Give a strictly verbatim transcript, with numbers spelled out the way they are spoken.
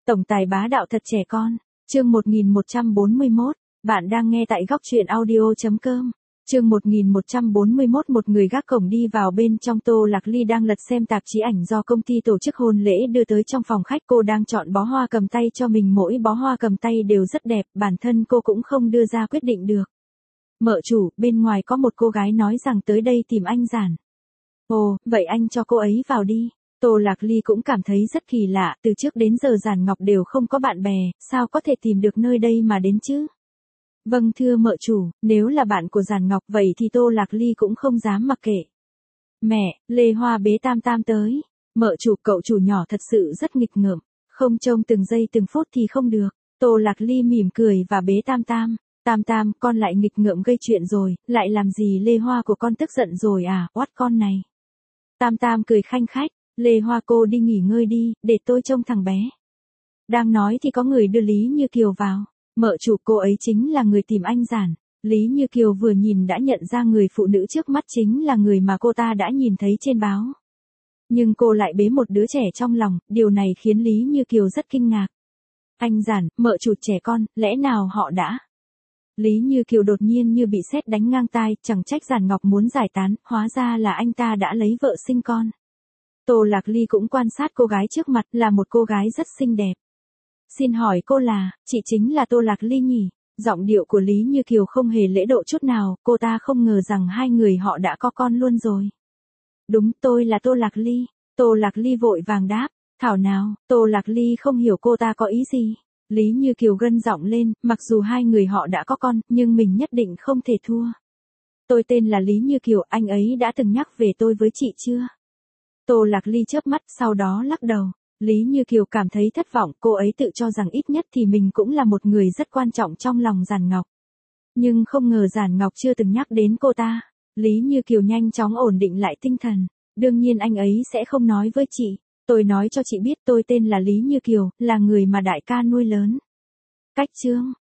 Tổng tài bá đạo thật trẻ con. Chương một nghìn một trăm bốn mươi mốt. Bạn đang nghe tại góc truyện audio chấm com. Chương một nghìn một trăm bốn mươi mốt. Một người gác cổng đi vào bên trong. Tô Lạc Ly đang lật xem tạp chí ảnh do công ty tổ chức hôn lễ đưa tới trong phòng khách. Cô đang chọn bó hoa cầm tay cho mình, mỗi bó hoa cầm tay đều rất đẹp, bản thân cô cũng không đưa ra quyết định được. Mợ chủ, bên ngoài có một cô gái nói rằng tới đây tìm anh Giản. Ồ, vậy anh cho cô ấy vào đi. Tô Lạc Ly cũng cảm thấy rất kỳ lạ, từ trước đến giờ Giản Ngọc đều không có bạn bè, sao có thể tìm được nơi đây mà đến chứ? Vâng thưa mợ chủ, nếu là bạn của Giản Ngọc vậy thì Tô Lạc Ly cũng không dám mặc kệ. Mẹ, Lê Hoa bế Tam Tam tới. Mợ chủ, cậu chủ nhỏ thật sự rất nghịch ngợm, không trông từng giây từng phút thì không được. Tô Lạc Ly mỉm cười và bế Tam Tam. Tam Tam, con lại nghịch ngợm gây chuyện rồi, lại làm gì Lê Hoa của con tức giận rồi à, oát con này. Tam Tam cười khanh khách, Lê Hoa cô đi nghỉ ngơi đi, để tôi trông thằng bé. Đang nói thì có người đưa Lý Như Kiều vào. Mợ chủ, cô ấy chính là người tìm anh Giản. Lý Như Kiều vừa nhìn đã nhận ra người phụ nữ trước mắt chính là người mà cô ta đã nhìn thấy trên báo. Nhưng cô lại bế một đứa trẻ trong lòng, điều này khiến Lý Như Kiều rất kinh ngạc. Anh Giản, mợ chủ trẻ con, lẽ nào họ đã... Lý Như Kiều đột nhiên như bị sét đánh ngang tai, chẳng trách Giản Ngọc muốn giải tán, hóa ra là anh ta đã lấy vợ sinh con. Tô Lạc Ly cũng quan sát cô gái trước mặt, là một cô gái rất xinh đẹp. Xin hỏi cô là, chị chính là Tô Lạc Ly nhỉ? Giọng điệu của Lý Như Kiều không hề lễ độ chút nào, cô ta không ngờ rằng hai người họ đã có con luôn rồi. Đúng, tôi là Tô Lạc Ly. Tô Lạc Ly vội vàng đáp, thảo nào, Tô Lạc Ly không hiểu cô ta có ý gì. Lý Như Kiều gân giọng lên, mặc dù hai người họ đã có con, nhưng mình nhất định không thể thua. Tôi tên là Lý Như Kiều, anh ấy đã từng nhắc về tôi với chị chưa? Tô Lạc Ly chớp mắt, sau đó lắc đầu. Lý Như Kiều cảm thấy thất vọng, cô ấy tự cho rằng ít nhất thì mình cũng là một người rất quan trọng trong lòng Giản Ngọc. Nhưng không ngờ Giản Ngọc chưa từng nhắc đến cô ta. Lý Như Kiều nhanh chóng ổn định lại tinh thần. Đương nhiên anh ấy sẽ không nói với chị. Tôi nói cho chị biết tôi tên là Lý Như Kiều, là người mà đại ca nuôi lớn. Cách chương.